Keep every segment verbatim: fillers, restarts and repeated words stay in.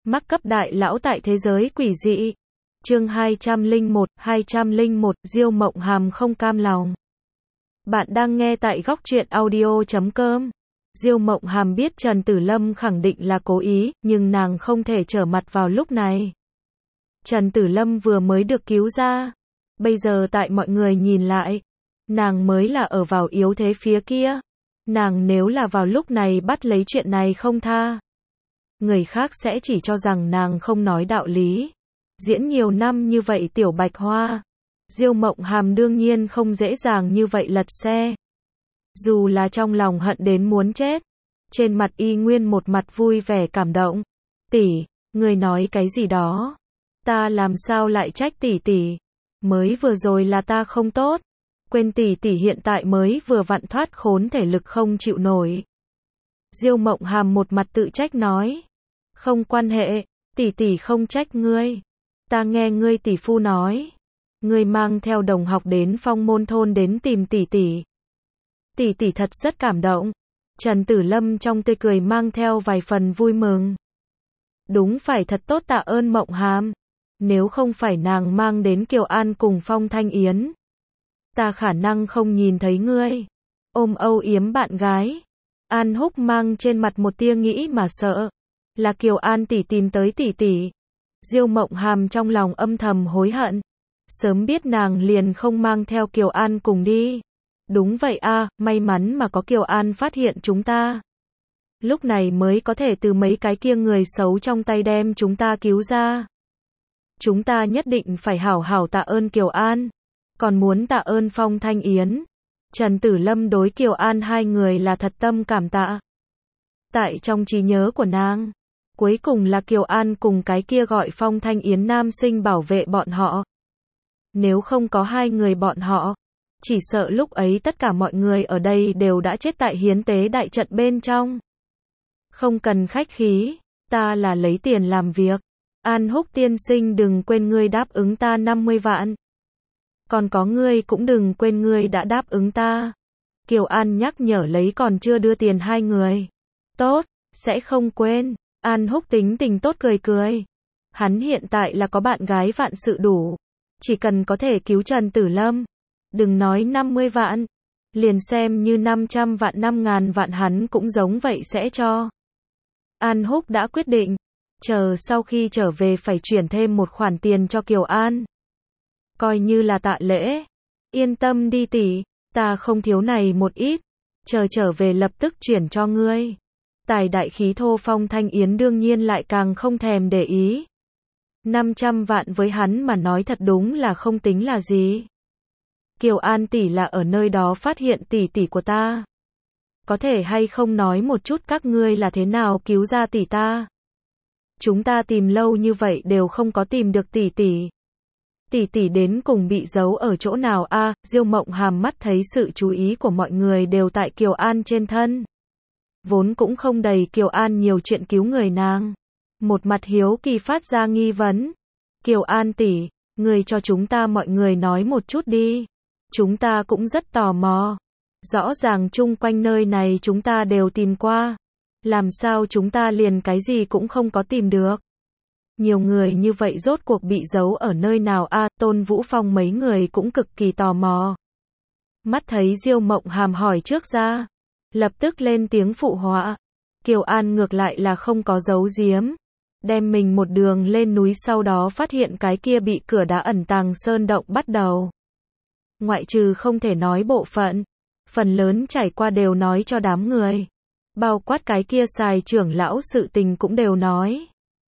Mắc cấp đại lão tại thế giới quỷ dị. Chương hai trăm lẻ một, hai trăm lẻ một, Diêu Mộng Hàm không cam lòng. Bạn đang nghe tại góc truyện audio chấm com. Diêu Mộng Hàm biết Trần Tử Lâm khẳng định là cố ý, nhưng nàng không thể trở mặt vào lúc này. Trần Tử Lâm vừa mới được cứu ra. Bây giờ tại mọi người nhìn lại, nàng mới là ở vào yếu thế phía kia. Nàng nếu là vào lúc này bắt lấy chuyện này không tha, người khác sẽ chỉ cho rằng nàng không nói đạo lý. Diễn nhiều năm như vậy tiểu bạch hoa, Diêu Mộng Hàm đương nhiên không dễ dàng như vậy lật xe. Dù là trong lòng hận đến muốn chết, trên mặt y nguyên một mặt vui vẻ cảm động. Tỷ, người nói cái gì đó? Ta làm sao lại trách tỷ tỷ? Mới vừa rồi là ta không tốt. Quên tỷ tỷ hiện tại mới vừa vặn thoát khốn thể lực không chịu nổi. Diêu Mộng Hàm một mặt tự trách nói. Không quan hệ, tỷ tỷ không trách ngươi. Ta nghe ngươi tỷ phu nói, ngươi mang theo đồng học đến Phong Môn thôn đến tìm tỷ tỷ. Tỷ tỷ thật rất cảm động. Trần Tử Lâm trong tươi cười mang theo vài phần vui mừng. Đúng phải thật tốt tạ ơn Mộng Hàm. Nếu không phải nàng mang đến Kiều An cùng Phong Thanh Yến, ta khả năng không nhìn thấy ngươi. Ôm âu yếm bạn gái. An Húc mang trên mặt một tia nghĩ mà sợ. Là Kiều An tỷ tìm tới tỷ tỷ. Diêu Mộng Hàm trong lòng âm thầm hối hận. Sớm biết nàng liền không mang theo Kiều An cùng đi. Đúng vậy a, may mắn mà có Kiều An phát hiện chúng ta. Lúc này mới có thể từ mấy cái kia người xấu trong tay đem chúng ta cứu ra. Chúng ta nhất định phải hảo hảo tạ ơn Kiều An. Còn muốn tạ ơn Phong Thanh Yến. Trần Tử Lâm đối Kiều An hai người là thật tâm cảm tạ. Tại trong trí nhớ của nàng, cuối cùng là Kiều An cùng cái kia gọi Phong Thanh Yến nam sinh bảo vệ bọn họ. Nếu không có hai người bọn họ, chỉ sợ lúc ấy tất cả mọi người ở đây đều đã chết tại hiến tế đại trận bên trong. Không cần khách khí, ta là lấy tiền làm việc. An Húc tiên sinh đừng quên ngươi đáp ứng ta năm mươi vạn. Còn có ngươi cũng đừng quên ngươi đã đáp ứng ta. Kiều An nhắc nhở lấy còn chưa đưa tiền hai người. Tốt, sẽ không quên. An Húc tính tình tốt cười cười. Hắn hiện tại là có bạn gái vạn sự đủ. Chỉ cần có thể cứu Trần Tử Lâm. Đừng nói năm mươi vạn. Liền xem như năm trăm vạn năm ngàn vạn hắn cũng giống vậy sẽ cho. An Húc đã quyết định. Chờ sau khi trở về phải chuyển thêm một khoản tiền cho Kiều An. Coi như là tạ lễ. Yên tâm đi tỷ, ta không thiếu này một ít. Chờ trở về lập tức chuyển cho ngươi. Tài đại khí thô Phong Thanh Yến đương nhiên lại càng không thèm để ý. năm trăm vạn với hắn mà nói thật đúng là không tính là gì. Kiều An tỷ là ở nơi đó phát hiện tỷ tỷ của ta. Có thể hay không nói một chút các ngươi là thế nào cứu ra tỷ ta? Chúng ta tìm lâu như vậy đều không có tìm được tỷ tỷ. Tỷ tỷ đến cùng bị giấu ở chỗ nào a? À, Diêu Mộng Hàm mắt thấy sự chú ý của mọi người đều tại Kiều An trên thân. Vốn cũng không đầy Kiều An nhiều chuyện cứu người nàng. Một mặt hiếu kỳ phát ra nghi vấn. Kiều An tỷ, người cho chúng ta mọi người nói một chút đi. Chúng ta cũng rất tò mò. Rõ ràng chung quanh nơi này chúng ta đều tìm qua. Làm sao chúng ta liền cái gì cũng không có tìm được. Nhiều người như vậy rốt cuộc bị giấu ở nơi nào a? À, Tôn Vũ Phong mấy người cũng cực kỳ tò mò. Mắt thấy Diêu Mộng Hàm hỏi trước ra, lập tức lên tiếng phụ họa. Kiều An ngược lại là không có giấu giếm. Đem mình một đường lên núi sau đó phát hiện cái kia bị cửa đá ẩn tàng sơn động bắt đầu. Ngoại trừ không thể nói bộ phận, phần lớn trải qua đều nói cho đám người. Bao quát cái kia xài trưởng lão sự tình cũng đều nói.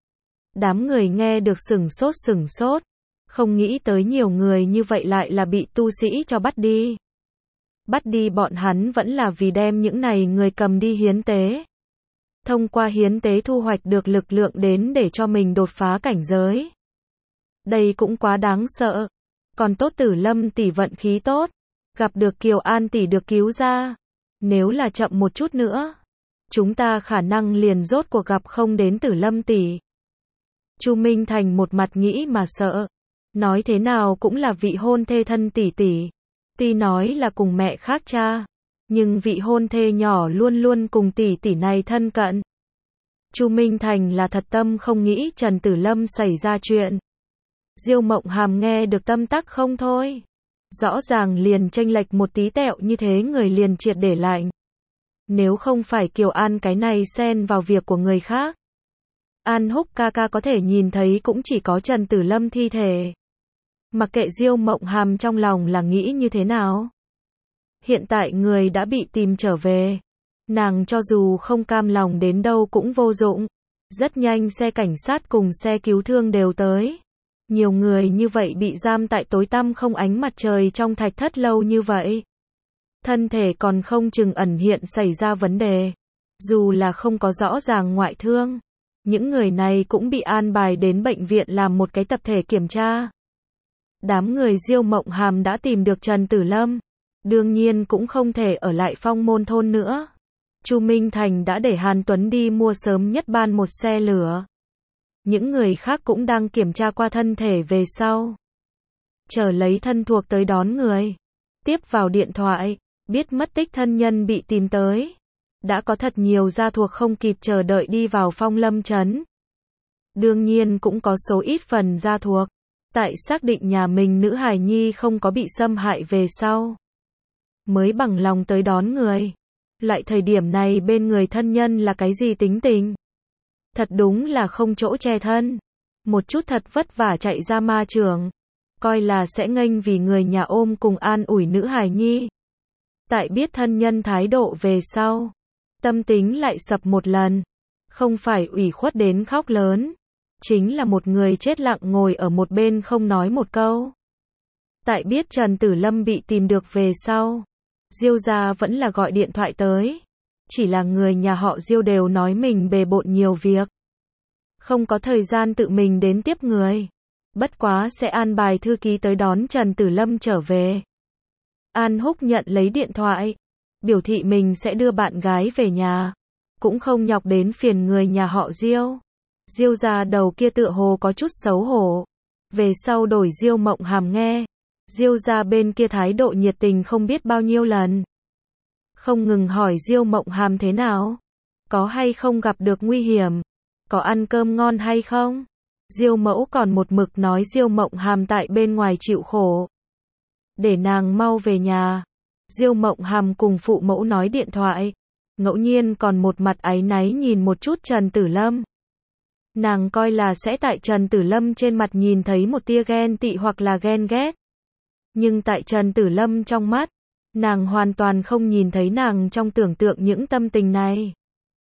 Đám người nghe được sửng sốt sửng sốt. Không nghĩ tới nhiều người như vậy lại là bị tu sĩ cho bắt đi. Bắt đi bọn hắn vẫn là vì đem những này người cầm đi hiến tế. Thông qua hiến tế thu hoạch được lực lượng đến để cho mình đột phá cảnh giới. Đây cũng quá đáng sợ. Còn tốt Tử Lâm tỷ vận khí tốt. Gặp được Kiều An tỷ được cứu ra. Nếu là chậm một chút nữa, chúng ta khả năng liền rốt cuộc gặp không đến Tử Lâm tỷ. Chu Minh Thành một mặt nghĩ mà sợ. Nói thế nào cũng là vị hôn thê thân tỷ tỷ. Tuy nói là cùng mẹ khác cha, nhưng vị hôn thê nhỏ luôn luôn cùng tỷ tỷ này thân cận. Chu Minh Thành là thật tâm không nghĩ Trần Tử Lâm xảy ra chuyện. Diêu Mộng Hàm nghe được tâm tắc không thôi. Rõ ràng liền chênh lệch một tí tẹo như thế người liền triệt để lạnh. Nếu không phải Kiều An cái này xen vào việc của người khác. An Húc ca ca có thể nhìn thấy cũng chỉ có Trần Tử Lâm thi thể. Mặc kệ Diêu Mộng Hàm trong lòng là nghĩ như thế nào. Hiện tại người đã bị tìm trở về. Nàng cho dù không cam lòng đến đâu cũng vô dụng. Rất nhanh xe cảnh sát cùng xe cứu thương đều tới. Nhiều người như vậy bị giam tại tối tăm không ánh mặt trời trong thạch thất lâu như vậy. Thân thể còn không chừng ẩn hiện xảy ra vấn đề. Dù là không có rõ ràng ngoại thương. Những người này cũng bị an bài đến bệnh viện làm một cái tập thể kiểm tra. Đám người Diêu Mộng Hàm đã tìm được Trần Tử Lâm. Đương nhiên cũng không thể ở lại Phong Môn thôn nữa. Chu Minh Thành đã để Hàn Tuấn đi mua sớm nhất ban một xe lửa. Những người khác cũng đang kiểm tra qua thân thể về sau. Chờ lấy thân thuộc tới đón người. Tiếp vào điện thoại, biết mất tích thân nhân bị tìm tới. Đã có thật nhiều gia thuộc không kịp chờ đợi đi vào Phong Lâm trấn. Đương nhiên cũng có số ít phần gia thuộc. Tại xác định nhà mình nữ hài nhi không có bị xâm hại về sau. Mới bằng lòng tới đón người. Lại thời điểm này bên người thân nhân là cái gì tính tình? Thật đúng là không chỗ che thân. Một chút thật vất vả chạy ra ma trường. Coi là sẽ nghênh vì người nhà ôm cùng an ủi nữ hài nhi. Tại biết thân nhân thái độ về sau. Tâm tính lại sập một lần. Không phải ủy khuất đến khóc lớn. Chính là một người chết lặng ngồi ở một bên không nói một câu. Tại biết Trần Tử Lâm bị tìm được về sau. Diêu gia vẫn là gọi điện thoại tới. Chỉ là người nhà họ Diêu đều nói mình bề bộn nhiều việc. Không có thời gian tự mình đến tiếp người. Bất quá sẽ an bài thư ký tới đón Trần Tử Lâm trở về. An Húc nhận lấy điện thoại. Biểu thị mình sẽ đưa bạn gái về nhà. Cũng không nhọc đến phiền người nhà họ Diêu. Diêu gia đầu kia tựa hồ có chút xấu hổ. Về sau đổi Diêu Mộng Hàm nghe. Diêu gia bên kia thái độ nhiệt tình không biết bao nhiêu lần. Không ngừng hỏi Diêu Mộng Hàm thế nào. Có hay không gặp được nguy hiểm. Có ăn cơm ngon hay không. Diêu mẫu còn một mực nói Diêu Mộng Hàm tại bên ngoài chịu khổ. Để nàng mau về nhà. Diêu Mộng Hàm cùng phụ mẫu nói điện thoại. Ngẫu nhiên còn một mặt áy náy nhìn một chút Trần Tử Lâm. Nàng coi là sẽ tại Trần Tử Lâm trên mặt nhìn thấy một tia ghen tị hoặc là ghen ghét. Nhưng tại Trần Tử Lâm trong mắt, nàng hoàn toàn không nhìn thấy nàng trong tưởng tượng những tâm tình này.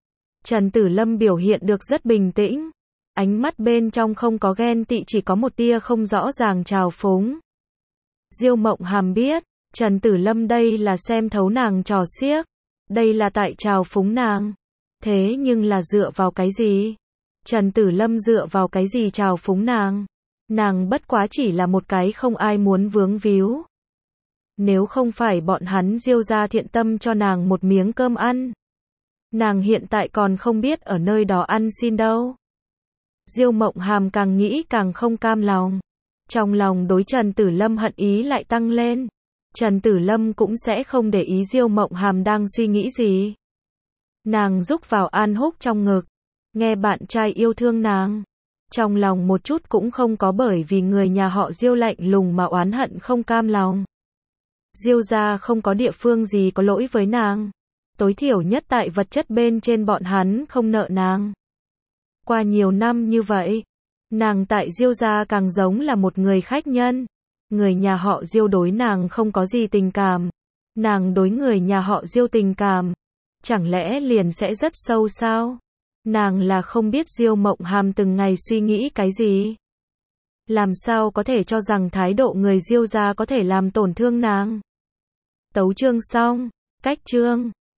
Trần Tử Lâm biểu hiện được rất bình tĩnh. Ánh mắt bên trong không có ghen tị, chỉ có một tia không rõ ràng trào phúng. Diêu Mộng Hàm biết, Trần Tử Lâm đây là xem thấu nàng trò xiếc. Đây là tại trào phúng nàng. Thế nhưng là dựa vào cái gì? Trần Tử Lâm dựa vào cái gì trào phúng nàng? Nàng bất quá chỉ là một cái không ai muốn vướng víu. Nếu không phải bọn hắn Diêu gia thiện tâm cho nàng một miếng cơm ăn. Nàng hiện tại còn không biết ở nơi đó ăn xin đâu. Diêu Mộng Hàm càng nghĩ càng không cam lòng. Trong lòng đối Trần Tử Lâm hận ý lại tăng lên. Trần Tử Lâm cũng sẽ không để ý Diêu Mộng Hàm đang suy nghĩ gì. Nàng rúc vào An Húc trong ngực. Nghe bạn trai yêu thương nàng. Trong lòng một chút cũng không có bởi vì người nhà họ Diêu lạnh lùng mà oán hận không cam lòng. Diêu gia không có địa phương gì có lỗi với nàng. Tối thiểu nhất tại vật chất bên trên bọn hắn không nợ nàng. Qua nhiều năm như vậy, nàng tại Diêu gia càng giống là một người khách nhân. Người nhà họ Diêu đối nàng không có gì tình cảm. Nàng đối người nhà họ Diêu tình cảm. Chẳng lẽ liền sẽ rất sâu sao? Nàng là không biết Diêu Mộng Hàm từng ngày suy nghĩ cái gì. Làm sao có thể cho rằng thái độ người Diêu gia có thể làm tổn thương nàng. Tấu chương xong, cách chương.